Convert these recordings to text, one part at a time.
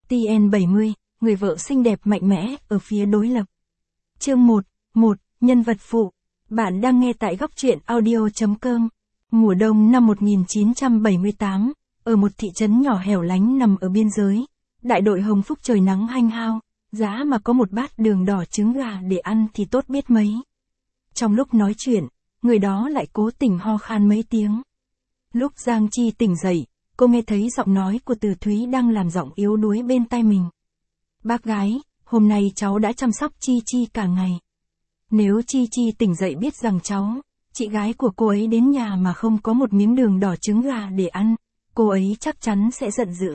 TN70, người vợ xinh đẹp mạnh mẽ, ở phía đối lập. Chương 1, nhân vật phụ. Bạn đang nghe tại góc truyện audio.com. Mùa đông năm 1978, ở một thị trấn nhỏ hẻo lánh nằm ở biên giới, đại đội Hồng Phúc trời nắng hanh hao, giá mà có một bát đường đỏ trứng gà để ăn thì tốt biết mấy. Trong lúc nói chuyện, người đó lại cố tình ho khan mấy tiếng. Lúc Giang Chi tỉnh dậy, cô nghe thấy giọng nói của Từ Thúy đang làm giọng yếu đuối bên tai mình. Bác gái, hôm nay cháu đã chăm sóc Chi Chi cả ngày. Nếu Chi Chi tỉnh dậy biết rằng cháu, chị gái của cô ấy đến nhà mà không có một miếng đường đỏ trứng gà để ăn, cô ấy chắc chắn sẽ giận dữ.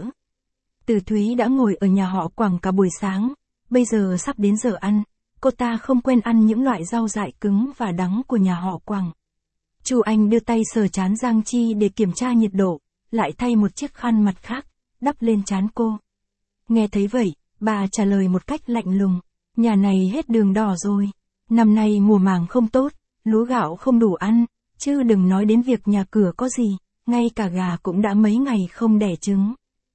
Từ Thúy đã ngồi ở nhà họ Quảng cả buổi sáng, bây giờ sắp đến giờ ăn, cô ta không quen ăn những loại rau dại cứng và đắng của nhà họ Quảng. Chu Anh đưa tay sờ trán Giang Chi để kiểm tra nhiệt độ, lại thay một chiếc khăn mặt khác, đắp lên trán cô. Nghe thấy vậy, bà trả lời một cách lạnh lùng, nhà này hết đường đỏ rồi, năm nay mùa màng không tốt, lúa gạo không đủ ăn, chứ đừng nói đến việc nhà cửa có gì, ngay cả gà cũng đã mấy ngày không đẻ trứng.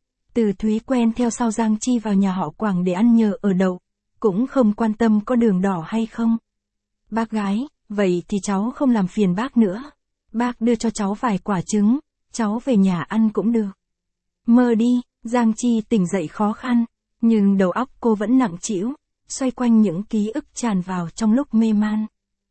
Từ Thúy quen theo sau Giang Chi vào nhà họ Quảng để ăn nhờ ở đậu, cũng không quan tâm có đường đỏ hay không. Bác gái, vậy thì cháu không làm phiền bác nữa. Bác đưa cho cháu vài quả trứng, cháu về nhà ăn cũng được. Mơ đi, Giang Chi tỉnh dậy khó khăn, nhưng đầu óc cô vẫn nặng trĩu, xoay quanh những ký ức tràn vào trong lúc mê man.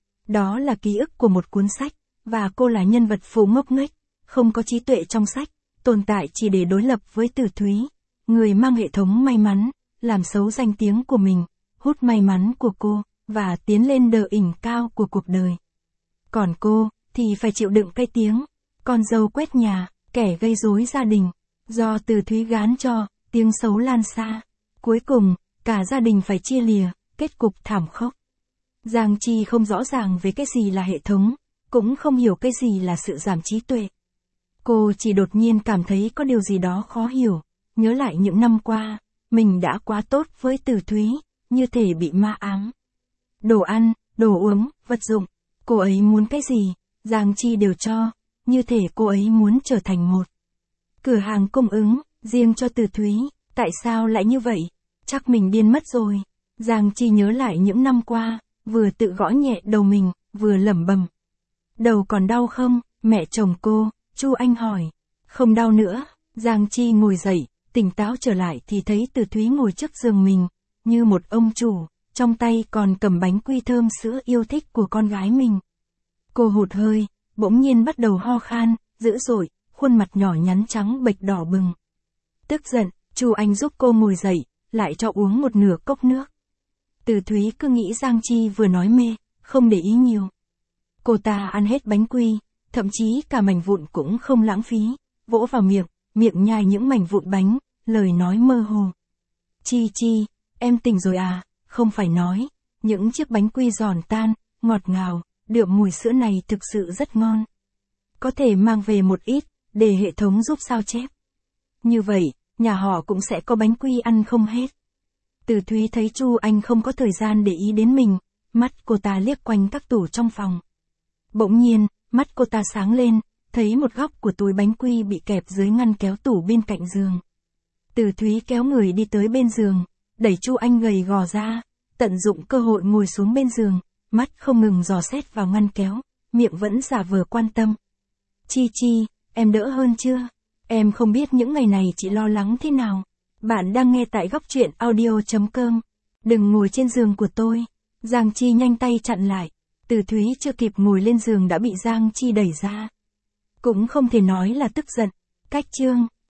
Đó là ký ức của một cuốn sách, và cô là nhân vật phụ ngốc nghếch, không có trí tuệ trong sách, tồn tại chỉ để đối lập với Từ Thúy, người mang hệ thống may mắn, làm xấu danh tiếng của mình, hút may mắn của cô, và tiến lên đỉnh cao của cuộc đời. Còn cô, thì phải chịu đựng cái tiếng, con dâu quét nhà, kẻ gây rối gia đình, do Từ Thúy gán cho, tiếng xấu lan xa. Cuối cùng, cả gia đình phải chia lìa, kết cục thảm khốc. Giang Chi không rõ ràng về cái gì là hệ thống, cũng không hiểu cái gì là sự giảm trí tuệ. Cô chỉ đột nhiên cảm thấy có điều gì đó khó hiểu, nhớ lại những năm qua, mình đã quá tốt với Từ Thúy, như thể bị ma ám. Đồ ăn, đồ uống, vật dụng, cô ấy muốn cái gì, Giang Chi đều cho, như thể cô ấy muốn trở thành một cửa hàng cung ứng, riêng cho Từ Thúy, tại sao lại như vậy? Chắc mình điên mất rồi. Giang Chi nhớ lại những năm qua, vừa tự gõ nhẹ đầu mình, vừa lẩm bẩm. Đầu còn đau không, mẹ chồng cô, Chu Anh hỏi. Không đau nữa, Giang Chi ngồi dậy, tỉnh táo trở lại thì thấy Từ Thúy ngồi trước giường mình, như một ông chủ, trong tay còn cầm bánh quy thơm sữa yêu thích của con gái mình. Cô hụt hơi, bỗng nhiên bắt đầu ho khan, dữ dội, khuôn mặt nhỏ nhắn trắng bệch đỏ bừng. Tức giận, Chu Anh giúp cô ngồi dậy, lại cho uống một nửa cốc nước. Từ Thúy cứ nghĩ Giang Chi vừa nói mê, không để ý nhiều. Cô ta ăn hết bánh quy, thậm chí cả mảnh vụn cũng không lãng phí, vỗ vào miệng nhai những mảnh vụn bánh, lời nói mơ hồ. Chi Chi, em tỉnh rồi à, không phải nói, những chiếc bánh quy giòn tan, ngọt ngào, đượm mùi sữa này thực sự rất ngon. Có thể mang về một ít, để hệ thống giúp sao chép. Như vậy, nhà họ cũng sẽ có bánh quy ăn không hết. Từ Thúy thấy Chu Anh không có thời gian để ý đến mình, mắt cô ta liếc quanh các tủ trong phòng. Bỗng nhiên, mắt cô ta sáng lên, thấy một góc của túi bánh quy bị kẹp dưới ngăn kéo tủ bên cạnh giường. Từ Thúy kéo người đi tới bên giường, đẩy Chu Anh gầy gò ra, tận dụng cơ hội ngồi xuống bên giường, mắt không ngừng dò xét vào ngăn kéo, miệng vẫn giả vờ quan tâm. Chi Chi, em đỡ hơn chưa? Em không biết những ngày này chị lo lắng thế nào. Bạn đang nghe tại góc truyện audio.com. Đừng ngồi trên giường của tôi. Giang Chi nhanh tay chặn lại. Từ Thúy chưa kịp ngồi lên giường đã bị Giang Chi đẩy ra. Cũng không thể nói là tức giận. Cách chương.